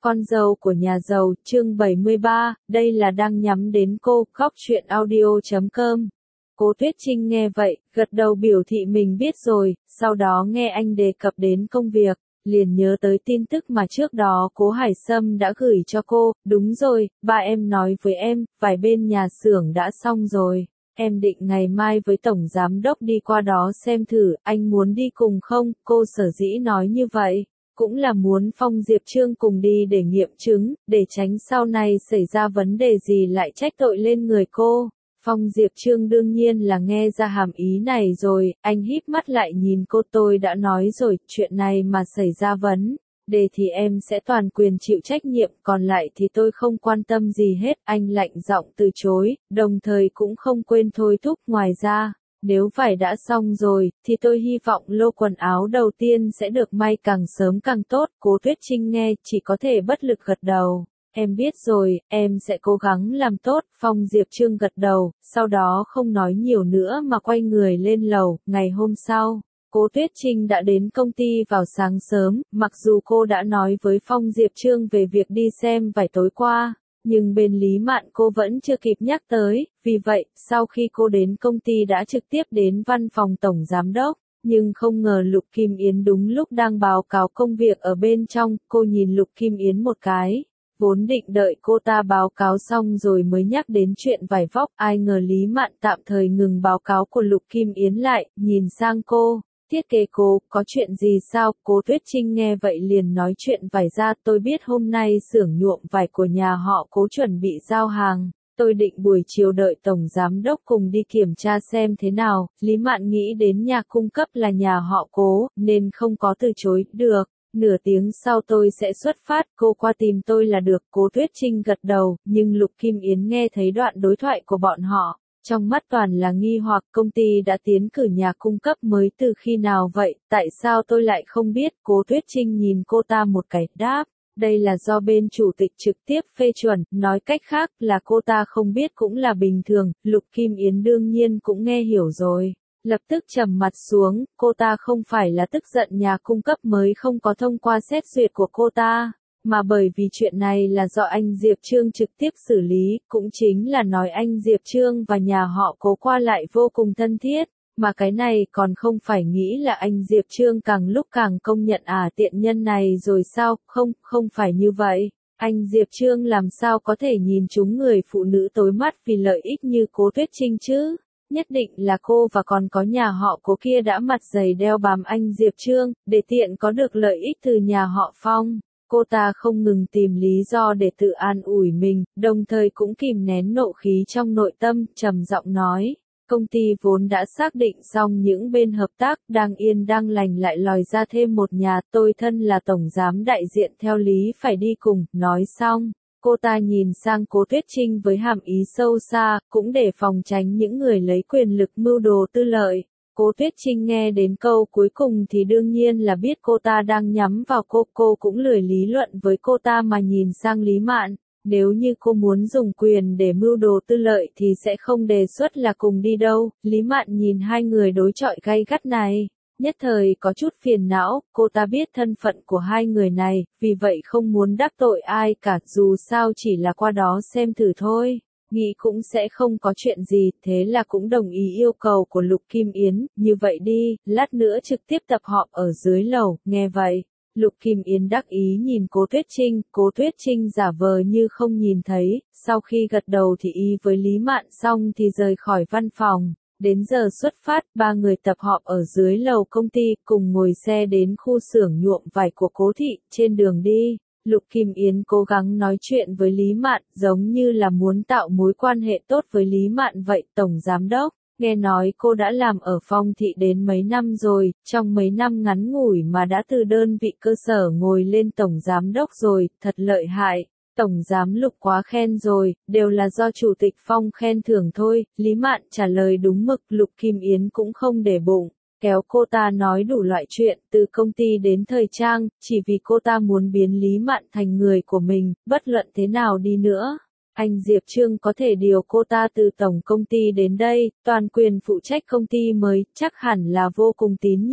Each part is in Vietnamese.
Con dâu của nhà giàu, chương 73, đây là đang nhắm đến cô, khóc chuyện audio.com. Cố Tuyết Trinh nghe vậy, gật đầu biểu thị mình biết rồi, sau đó nghe anh đề cập đến công việc, liền nhớ tới tin tức mà trước đó Cố Hải Sâm đã gửi cho cô. Đúng rồi, ba em nói với em, vài bên nhà xưởng đã xong rồi. Em định ngày mai với tổng giám đốc đi qua đó xem thử, anh muốn đi cùng không? Cô sở dĩ nói như vậy cũng là muốn Phong Diệp Trương cùng đi để nghiệm chứng, để tránh sau này xảy ra vấn đề gì lại trách tội lên người cô. Phong Diệp Trương đương nhiên là nghe ra hàm ý này rồi, anh híp mắt lại nhìn cô. Tôi đã nói rồi, chuyện này mà xảy ra vấn đề thì em sẽ toàn quyền chịu trách nhiệm, còn lại thì tôi không quan tâm gì hết. Anh lạnh giọng từ chối, đồng thời cũng không quên thôi thúc. Ngoài ra, nếu phải đã xong rồi, thì tôi hy vọng lô quần áo đầu tiên sẽ được may càng sớm càng tốt. Cố Tuyết Trinh nghe, chỉ có thể bất lực gật đầu. Em biết rồi, em sẽ cố gắng làm tốt. Phong Diệp Trương gật đầu, sau đó không nói nhiều nữa mà quay người lên lầu. Ngày hôm sau, Cố Tuyết Trinh đã đến công ty vào sáng sớm, mặc dù cô đã nói với Phong Diệp Trương về việc đi xem vải tối qua, nhưng bên Lý Mạn cô vẫn chưa kịp nhắc tới, vì vậy, sau khi cô đến công ty đã trực tiếp đến văn phòng tổng giám đốc, nhưng không ngờ Lục Kim Yến đúng lúc đang báo cáo công việc ở bên trong. Cô nhìn Lục Kim Yến một cái, vốn định đợi cô ta báo cáo xong rồi mới nhắc đến chuyện vải vóc, ai ngờ Lý Mạn tạm thời ngừng báo cáo của Lục Kim Yến lại, nhìn sang cô. Thiết kế cô, có chuyện gì sao? Cố Tuyết Trinh nghe vậy liền nói chuyện vải ra. Tôi biết hôm nay xưởng nhuộm vải của nhà họ Cố chuẩn bị giao hàng. Tôi định buổi chiều đợi tổng giám đốc cùng đi kiểm tra xem thế nào. Lý Mạn nghĩ đến nhà cung cấp là nhà họ Cố, nên không có từ chối được. Nửa tiếng sau tôi sẽ xuất phát, cô qua tìm tôi là được. Cố Tuyết Trinh gật đầu, nhưng Lục Kim Yến nghe thấy đoạn đối thoại của bọn họ, trong mắt toàn là nghi hoặc. Công ty đã tiến cử nhà cung cấp mới từ khi nào vậy, tại sao tôi lại không biết? Cố Tuyết Trinh nhìn cô ta một cái, đáp, đây là do bên chủ tịch trực tiếp phê chuẩn, nói cách khác là cô ta không biết cũng là bình thường. Lục Kim Yến đương nhiên cũng nghe hiểu rồi, lập tức trầm mặt xuống. Cô ta không phải là tức giận nhà cung cấp mới không có thông qua xét duyệt của cô ta, mà bởi vì chuyện này là do anh Diệp Trương trực tiếp xử lý, cũng chính là nói anh Diệp Trương và nhà họ Cố qua lại vô cùng thân thiết, mà cái này còn không phải nghĩ là anh Diệp Trương càng lúc càng công nhận tiện nhân này rồi sao? Không phải như vậy. Anh Diệp Trương làm sao có thể nhìn chúng người phụ nữ tối mắt vì lợi ích như Cố Tuyết Trinh chứ? Nhất định là cô và còn có nhà họ Cố kia đã mặt dày đeo bám anh Diệp Trương, để tiện có được lợi ích từ nhà họ Phong. Cô ta không ngừng tìm lý do để tự an ủi mình, đồng thời cũng kìm nén nộ khí trong nội tâm, trầm giọng nói. Công ty vốn đã xác định xong những bên hợp tác, đang yên đang lành lại lòi ra thêm một nhà. Tôi thân là tổng giám đại diện theo lý phải đi cùng. Nói xong, cô ta nhìn sang Cố Tuyết Trinh với hàm ý sâu xa, cũng để phòng tránh những người lấy quyền lực mưu đồ tư lợi. Cố Tuyết Trinh nghe đến câu cuối cùng thì đương nhiên là biết cô ta đang nhắm vào cô cũng lười lý luận với cô ta mà nhìn sang Lý Mạn. Nếu như cô muốn dùng quyền để mưu đồ tư lợi thì sẽ không đề xuất là cùng đi đâu. Lý Mạn nhìn hai người đối chọi gay gắt này, nhất thời có chút phiền não. Cô ta biết thân phận của hai người này, vì vậy không muốn đắc tội ai cả, dù sao chỉ là qua đó xem thử thôi, nghĩ cũng sẽ không có chuyện gì. Thế là cũng đồng ý yêu cầu của Lục Kim Yến. Như vậy đi, lát nữa trực tiếp tập họp ở dưới lầu. Nghe vậy, Lục Kim Yến đắc ý nhìn Cố Tuyết Trinh. Cố Tuyết Trinh giả vờ như không nhìn thấy, sau khi gật đầu thì y với Lý Mạn xong thì rời khỏi văn phòng. Đến giờ xuất phát, ba người tập họp ở dưới lầu công ty, cùng ngồi xe đến khu xưởng nhuộm vải của Cố thị. Trên đường đi, Lục Kim Yến cố gắng nói chuyện với Lý Mạn, giống như là muốn tạo mối quan hệ tốt với Lý Mạn vậy. Tổng giám đốc, nghe nói cô đã làm ở Phong thị đến mấy năm rồi, trong mấy năm ngắn ngủi mà đã từ đơn vị cơ sở ngồi lên tổng giám đốc rồi, thật lợi hại. Tổng giám Lục quá khen rồi, đều là do chủ tịch Phong khen thưởng thôi. Lý Mạn trả lời đúng mực. Lục Kim Yến cũng không để bụng, kéo cô ta nói đủ loại chuyện, từ công ty đến thời trang, chỉ vì cô ta muốn biến Lý Mạn thành người của mình. Bất luận thế nào đi nữa, anh Diệp Trương có thể điều cô ta từ tổng công ty đến đây, toàn quyền phụ trách công ty mới, chắc hẳn là vô cùng tín nhiệm.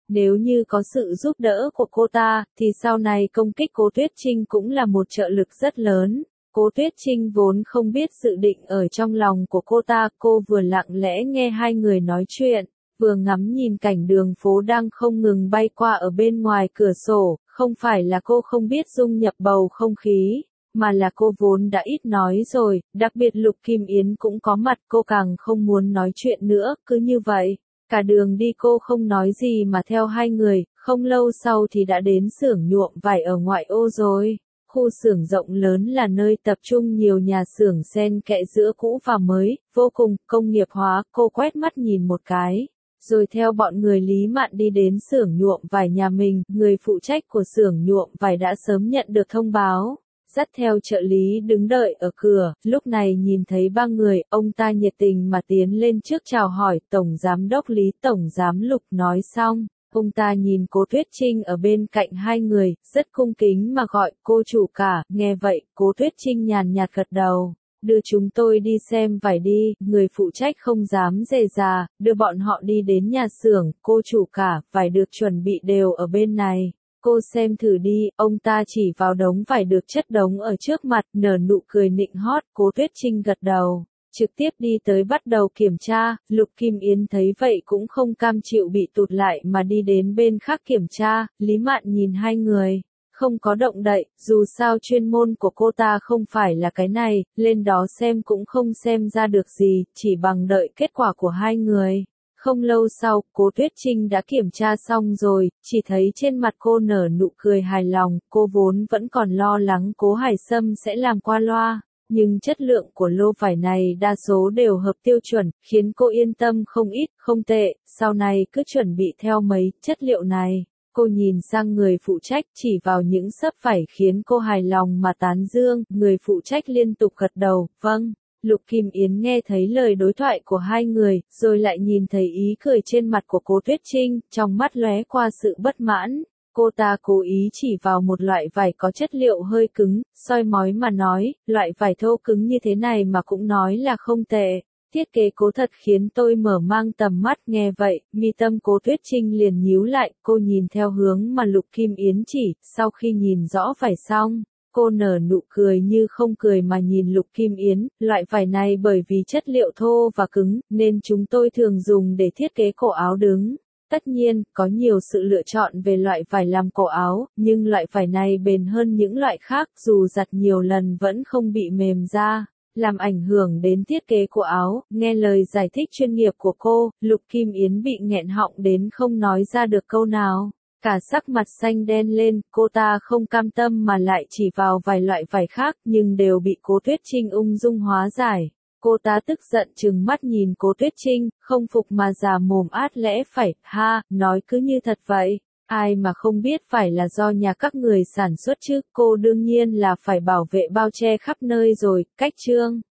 Nếu như có sự giúp đỡ của cô ta, thì sau này công kích Cố Tuyết Trinh cũng là một trợ lực rất lớn. Cố Tuyết Trinh vốn không biết dự định ở trong lòng của cô ta, cô vừa lặng lẽ nghe hai người nói chuyện, vừa ngắm nhìn cảnh đường phố đang không ngừng bay qua ở bên ngoài cửa sổ, không phải là cô không biết dung nhập bầu không khí, mà là cô vốn đã ít nói rồi, đặc biệt Lục Kim Yến cũng có mặt, cô càng không muốn nói chuyện nữa, cứ như vậy. Cả đường đi cô không nói gì mà theo hai người, không lâu sau thì đã đến xưởng nhuộm vải ở ngoại ô rồi. Khu xưởng rộng lớn là nơi tập trung nhiều nhà xưởng xen kẽ giữa cũ và mới, vô cùng công nghiệp hóa, cô quét mắt nhìn một cái. Rồi theo bọn người Lý Mạn đi đến xưởng nhuộm vải nhà mình, người phụ trách của xưởng nhuộm vải đã sớm nhận được thông báo. Dắt theo trợ lý đứng đợi ở cửa, lúc này nhìn thấy ba người, ông ta nhiệt tình mà tiến lên trước chào hỏi, Tổng Giám đốc Lý, Tổng Giám Lục nói xong. Ông ta nhìn Cố Tuyết Trinh ở bên cạnh hai người, rất cung kính mà gọi cô chủ cả, nghe vậy, Cố Tuyết Trinh nhàn nhạt gật đầu. Đưa chúng tôi đi xem vải đi, người phụ trách không dám dè dà, đưa bọn họ đi đến nhà xưởng, cô chủ cả, vải được chuẩn bị đều ở bên này. Cô xem thử đi, ông ta chỉ vào đống vải được chất đống ở trước mặt, nở nụ cười nịnh hót, Cố Tuyết Trinh gật đầu. Trực tiếp đi tới bắt đầu kiểm tra, Lục Kim Yến thấy vậy cũng không cam chịu bị tụt lại mà đi đến bên khác kiểm tra, Lý Mạn nhìn hai người, không có động đậy, dù sao chuyên môn của cô ta không phải là cái này, lên đó xem cũng không xem ra được gì, chỉ bằng đợi kết quả của hai người. Không lâu sau, Cố Tuyết Trinh đã kiểm tra xong rồi, chỉ thấy trên mặt cô nở nụ cười hài lòng, cô vốn vẫn còn lo lắng Cố Hải Sâm sẽ làm qua loa. Nhưng chất lượng của lô vải này đa số đều hợp tiêu chuẩn, khiến cô yên tâm không ít, không tệ, sau này cứ chuẩn bị theo mấy chất liệu này. Cô nhìn sang người phụ trách chỉ vào những xấp vải khiến cô hài lòng mà tán dương, người phụ trách liên tục gật đầu, vâng. Lục Kim Yến nghe thấy lời đối thoại của hai người, rồi lại nhìn thấy ý cười trên mặt của Cố Tuyết Trinh, trong mắt lóe qua sự bất mãn. Cô ta cố ý chỉ vào một loại vải có chất liệu hơi cứng, soi mói mà nói, loại vải thô cứng như thế này mà cũng nói là không tệ. Thiết kế Cố thật khiến tôi mở mang tầm mắt, nghe vậy, mi tâm Cố Tuyết Trinh liền nhíu lại, cô nhìn theo hướng mà Lục Kim Yến chỉ, sau khi nhìn rõ vải xong. Cô nở nụ cười như không cười mà nhìn Lục Kim Yến, loại vải này bởi vì chất liệu thô và cứng, nên chúng tôi thường dùng để thiết kế cổ áo đứng. Tất nhiên, có nhiều sự lựa chọn về loại vải làm cổ áo, nhưng loại vải này bền hơn những loại khác, dù giặt nhiều lần vẫn không bị mềm ra, làm ảnh hưởng đến thiết kế của áo. Nghe lời giải thích chuyên nghiệp của cô, Lục Kim Yến bị nghẹn họng đến không nói ra được câu nào. Cả sắc mặt xanh đen lên, cô ta không cam tâm mà lại chỉ vào vài loại vải khác, nhưng đều bị Cố Tuyết Trinh ung dung hóa giải. Cô ta tức giận trừng mắt nhìn Cố Tuyết Trinh, không phục mà già mồm át lẽ phải, ha, nói cứ như thật vậy. Ai mà không biết phải là do nhà các người sản xuất chứ, cô đương nhiên là phải bảo vệ bao che khắp nơi rồi, cách chương.